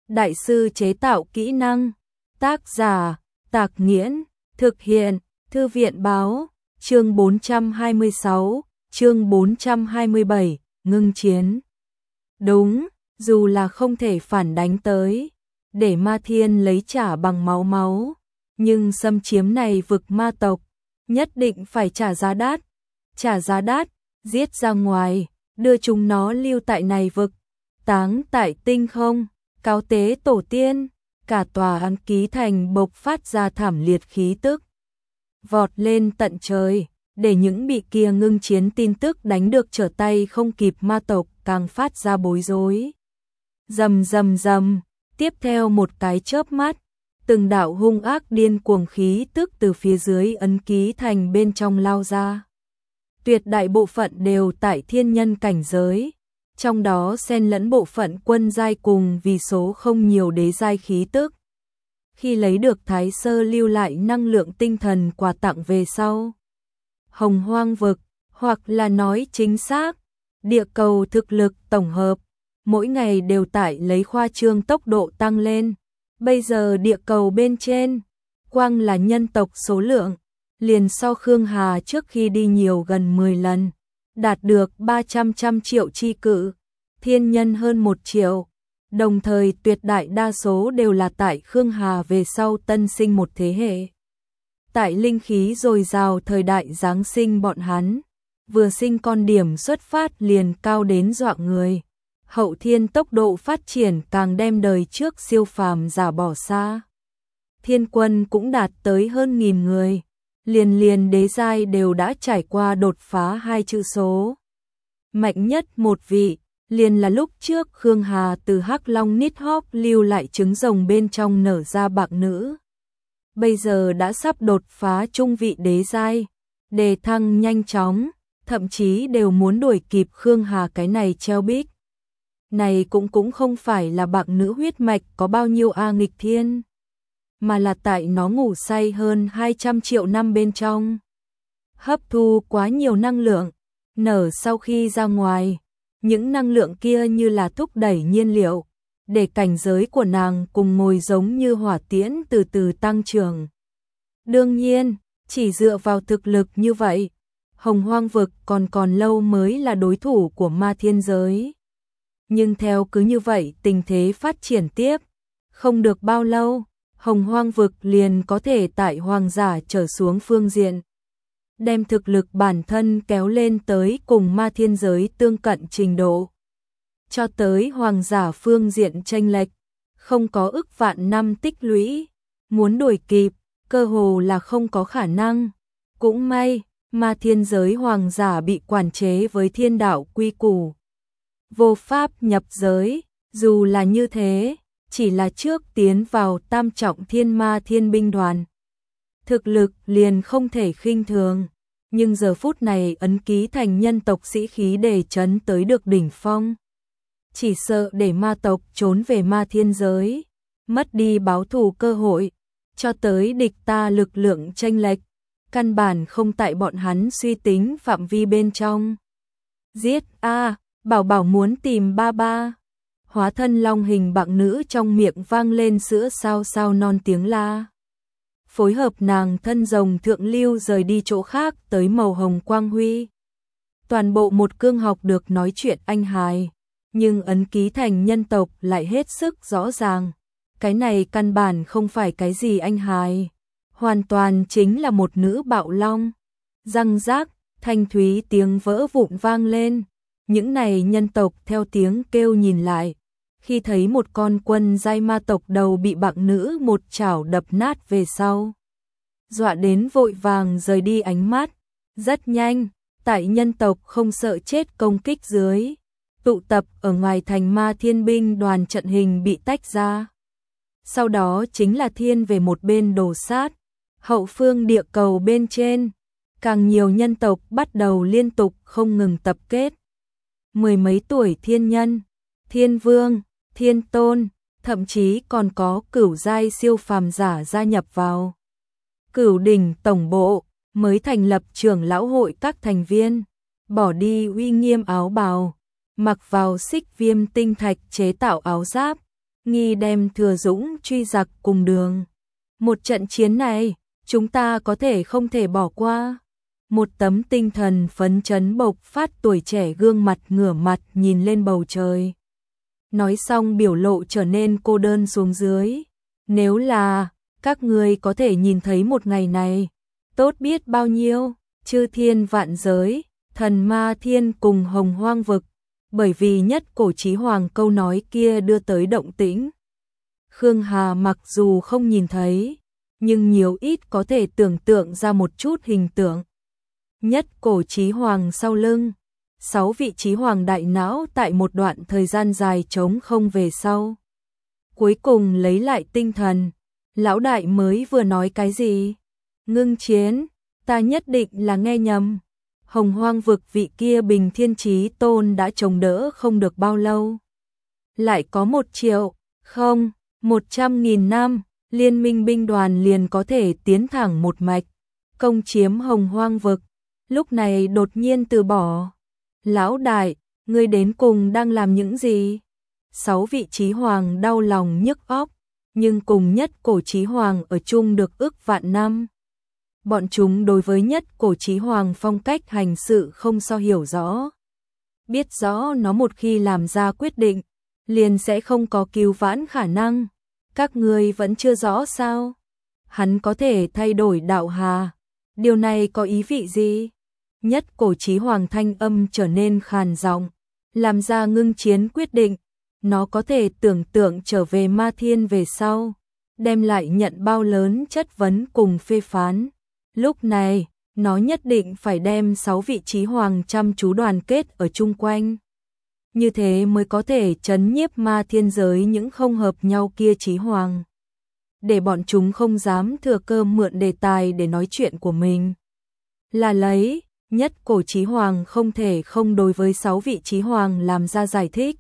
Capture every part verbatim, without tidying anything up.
Đại sư chế tạo kỹ năng. Tác giả, Tạc Nghiễn. Thực hiện, Thư viện báo. Chương bốn trăm hai mươi sáu, chương bốn trăm hai mươi bảy, ngưng chiến. Đúng, dù là không thể phản đánh tới, để Ma Thiên lấy trả bằng máu máu, nhưng xâm chiếm này vực ma tộc, nhất định phải trả giá đắt. Trả giá đắt, giết ra ngoài, đưa chúng nó lưu tại này vực, táng tại tinh không, cáo tế tổ tiên. Cả tòa Ám Ký Thành bộc phát ra thảm liệt khí tức, vọt lên tận trời, để những bị kia ngưng chiến tin tức đánh được trở tay không kịp ma tộc càng phát ra bối rối. Rầm rầm rầm, tiếp theo một cái chớp mắt, từng đạo hung ác điên cuồng khí tức từ phía dưới Ấn Ký Thành bên trong lao ra. Tuyệt đại bộ phận đều tại thiên nhân cảnh giới, trong đó xen lẫn bộ phận quân giai cùng vì số không nhiều đế giai khí tức. Khi lấy được Thái Sơ lưu lại năng lượng tinh thần quà tặng về sau, Hồng Hoang vực, hoặc là nói chính xác, địa cầu thực lực tổng hợp, mỗi ngày đều tại lấy khoa trương tốc độ tăng lên. Bây giờ địa cầu bên trên, quang là nhân tộc số lượng, liền so Khương Hà trước khi đi nhiều gần mười lần, đạt được ba trăm trăm triệu chi cự, thiên nhân hơn một triệu. Đồng thời tuyệt đại đa số đều là tại Khương Hà về sau tân sinh một thế hệ. Tại linh khí dồi dào thời đại Giáng sinh bọn hắn, vừa sinh con điểm xuất phát liền cao đến dọa người. Hậu thiên tốc độ phát triển càng đem đời trước siêu phàm giả bỏ xa. Thiên quân cũng đạt tới hơn nghìn người, liền liền đế giai đều đã trải qua đột phá hai chữ số. Mạnh nhất một vị, liền là lúc trước Khương Hà từ Hắc Long Nít Hop lưu lại trứng rồng bên trong nở ra bạc nữ. Bây giờ đã sắp đột phá trung vị đế giai, đề thăng nhanh chóng, thậm chí đều muốn đuổi kịp Khương Hà cái này treo bích. Này cũng cũng không phải là bạc nữ huyết mạch có bao nhiêu a nghịch thiên, mà là tại nó ngủ say hơn hai trăm triệu năm bên trong, hấp thu quá nhiều năng lượng, nở sau khi ra ngoài, những năng lượng kia như là thúc đẩy nhiên liệu, để cảnh giới của nàng cùng ngồi giống như hỏa tiễn từ từ tăng trưởng. Đương nhiên, chỉ dựa vào thực lực như vậy, Hồng Hoang vực còn còn lâu mới là đối thủ của Ma Thiên giới. Nhưng theo cứ như vậy tình thế phát triển tiếp, không được bao lâu, Hồng Hoang vực liền có thể tại hoàng giả trở xuống phương diện, đem thực lực bản thân kéo lên tới cùng Ma Thiên giới tương cận trình độ. Cho tới hoàng giả phương diện chênh lệch, không có ức vạn năm tích lũy, muốn đuổi kịp, cơ hồ là không có khả năng. Cũng may, Ma Thiên giới hoàng giả bị quản chế với thiên đạo quy củ, vô pháp nhập giới. Dù là như thế, chỉ là trước tiến vào tam trọng thiên ma thiên binh đoàn, thực lực liền không thể khinh thường. Nhưng giờ phút này Ấn Ký Thành nhân tộc sĩ khí đề chấn tới được đỉnh phong, chỉ sợ để ma tộc trốn về Ma Thiên giới, mất đi báo thù cơ hội. Cho tới địch ta lực lượng chênh lệch, căn bản không tại bọn hắn suy tính phạm vi bên trong. Giết a, bảo bảo muốn tìm ba ba. Hóa thân long hình bạc nữ trong miệng vang lên sữa sao sao non tiếng la. Phối hợp nàng thân rồng thượng lưu rời đi chỗ khác tới màu hồng quang huy. Toàn bộ một cương học được nói chuyện anh hài, nhưng Ấn Ký Thành nhân tộc lại hết sức rõ ràng. Cái này căn bản không phải cái gì anh hài, hoàn toàn chính là một nữ bạo long. Răng rác, thanh thúy tiếng vỡ vụn vang lên. Những này nhân tộc theo tiếng kêu nhìn lại, khi thấy một con quân giai ma tộc đầu bị bạc nữ một chảo đập nát về sau, dọa đến vội vàng rời đi ánh mắt. Rất nhanh, tại nhân tộc không sợ chết công kích dưới, tụ tập ở ngoài thành Ma Thiên binh đoàn trận hình bị tách ra. Sau đó chính là thiên về một bên đổ sát. Hậu phương địa cầu bên trên, càng nhiều nhân tộc bắt đầu liên tục không ngừng tập kết. Mười mấy tuổi thiên nhân, thiên vương, thiên tôn, thậm chí còn có cửu giai siêu phàm giả gia nhập vào. Cửu đỉnh tổng bộ mới thành lập trưởng lão hội các thành viên, bỏ đi uy nghiêm áo bào, mặc vào xích viêm tinh thạch chế tạo áo giáp, nghi đem Thừa Dũng truy giặc cùng đường. Một trận chiến này, chúng ta có thể không thể bỏ qua. Một tấm tinh thần phấn chấn bộc phát tuổi trẻ gương mặt ngửa mặt nhìn lên bầu trời. Nói xong biểu lộ trở nên cô đơn xuống dưới. Nếu là, các ngươi có thể nhìn thấy một ngày này, tốt biết bao nhiêu, chư thiên vạn giới, thần ma thiên cùng hồng hoang vực, bởi vì nhất cổ chí hoàng câu nói kia đưa tới động tĩnh. Khương Hà mặc dù không nhìn thấy, nhưng nhiều ít có thể tưởng tượng ra một chút hình tượng. Nhất cổ chí hoàng sau lưng, sáu vị chí hoàng đại não tại một đoạn thời gian dài trống không về sau. Cuối cùng lấy lại tinh thần, lão đại mới vừa nói cái gì? Ngưng chiến, ta nhất định là nghe nhầm. Hồng hoang vực vị kia bình thiên chí tôn đã chống đỡ không được bao lâu. Lại có một triệu, không, một trăm nghìn năm, liên minh binh đoàn liền có thể tiến thẳng một mạch, công chiếm hồng hoang vực. Lúc này đột nhiên từ bỏ. Lão đại, ngươi đến cùng đang làm những gì? Sáu vị chí hoàng đau lòng nhức óc, nhưng cùng nhất cổ chí hoàng ở chung được ức vạn năm. Bọn chúng đối với nhất cổ chí hoàng phong cách hành sự không so hiểu rõ. Biết rõ nó một khi làm ra quyết định, liền sẽ không có cứu vãn khả năng. Các ngươi vẫn chưa rõ sao? Hắn có thể thay đổi đạo hà. Điều này có ý vị gì? Nhất cổ chí hoàng thanh âm trở nên khàn giọng, làm ra ngưng chiến quyết định. Nó có thể tưởng tượng trở về ma thiên về sau, đem lại nhận bao lớn chất vấn cùng phê phán. Lúc này, nó nhất định phải đem sáu vị chí hoàng chăm chú đoàn kết ở chung quanh. Như thế mới có thể trấn nhiếp ma thiên giới những không hợp nhau kia chí hoàng. Để bọn chúng không dám thừa cơ mượn đề tài để nói chuyện của mình. Là lấy, nhất cổ chí hoàng không thể không đối với sáu vị chí hoàng làm ra giải thích.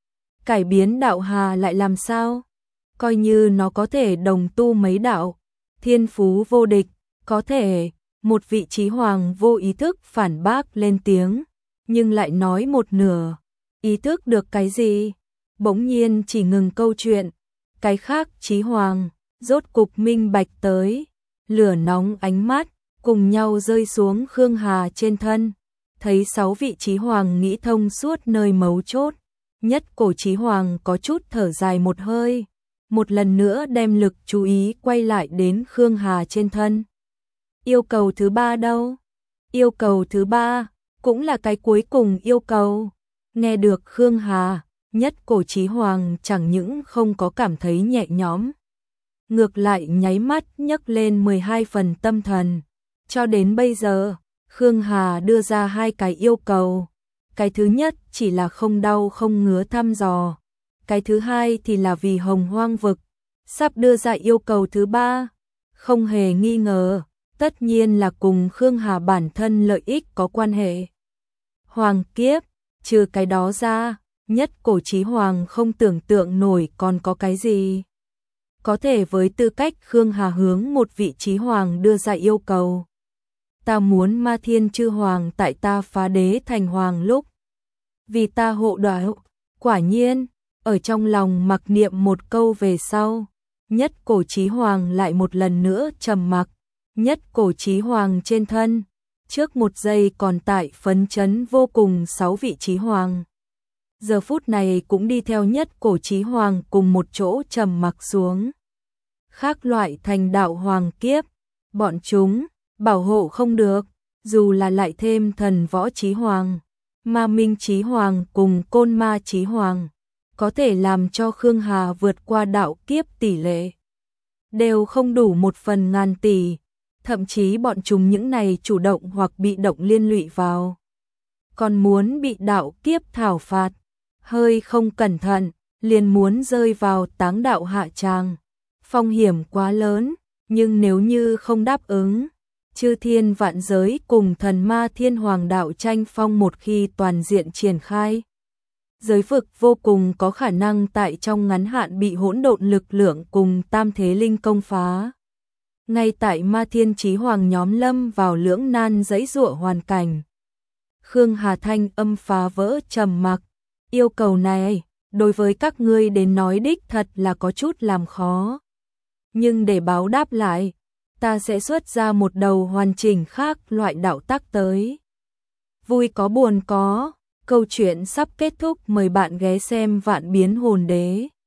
Cải biến đạo hà lại làm sao? Coi như nó có thể đồng tu mấy đạo, thiên phú vô địch, có thể, một vị chí hoàng vô ý thức phản bác lên tiếng, nhưng lại nói một nửa. Ý thức được cái gì? Bỗng nhiên chỉ ngừng câu chuyện. Cái khác chí hoàng, rốt cục minh bạch tới. Lửa nóng ánh mắt, cùng nhau rơi xuống Khương Hà trên thân. Thấy sáu vị chí hoàng nghĩ thông suốt nơi mấu chốt. Nhất cổ chí hoàng có chút thở dài một hơi. Một lần nữa đem lực chú ý quay lại đến Khương Hà trên thân. Yêu cầu thứ ba đâu? Yêu cầu thứ ba, cũng là cái cuối cùng yêu cầu. Nghe được Khương Hà, nhất cổ chí hoàng chẳng những không có cảm thấy nhẹ nhõm. Ngược lại nháy mắt nhấc lên mười hai phần tâm thần. Cho đến bây giờ, Khương Hà đưa ra hai cái yêu cầu. Cái thứ nhất chỉ là không đau không ngứa thăm dò. Cái thứ hai thì là vì hồng hoang vực. Sắp đưa ra yêu cầu thứ ba. Không hề nghi ngờ, tất nhiên là cùng Khương Hà bản thân lợi ích có quan hệ. Hoàng kiếp, trừ cái đó ra, nhất cổ chí hoàng không tưởng tượng nổi còn có cái gì. Có thể với tư cách Khương Hà hướng một vị chí hoàng đưa ra yêu cầu. Ta muốn ma thiên chư hoàng tại ta phá đế thành hoàng lúc. Vì ta hộ đạo, quả nhiên, ở trong lòng mặc niệm một câu về sau. Nhất cổ chí hoàng lại một lần nữa trầm mặc. Nhất cổ chí hoàng trên thân. Trước một giây còn tại phấn chấn vô cùng sáu vị chí hoàng. Giờ phút này cũng đi theo nhất cổ chí hoàng cùng một chỗ trầm mặc xuống. Khác loại thành đạo hoàng kiếp, bọn chúng, bảo hộ không được, dù là lại thêm thần võ chí hoàng, ma minh chí hoàng cùng côn ma chí hoàng, có thể làm cho Khương Hà vượt qua đạo kiếp tỷ lệ. Đều không đủ một phần ngàn tỷ. Thậm chí bọn chúng những này chủ động hoặc bị động liên lụy vào. Còn muốn bị đạo kiếp thảo phạt, hơi không cẩn thận, liền muốn rơi vào táng đạo hạ tràng. Phong hiểm quá lớn, nhưng nếu như không đáp ứng, chư thiên vạn giới cùng thần ma thiên hoàng đạo tranh phong một khi toàn diện triển khai. Giới vực vô cùng có khả năng tại trong ngắn hạn bị hỗn độn lực lượng cùng tam thế linh công phá. Ngay tại ma thiên chí hoàng nhóm lâm vào lưỡng nan giãy giụa hoàn cảnh. Khương Hà thanh âm phá vỡ trầm mặc. Yêu cầu này, đối với các ngươi đến nói đích thật là có chút làm khó. Nhưng để báo đáp lại, ta sẽ xuất ra một đầu hoàn chỉnh khác loại đạo tắc tới. Vui có buồn có, câu chuyện sắp kết thúc, mời bạn ghé xem Vạn Biến Hồn Đế.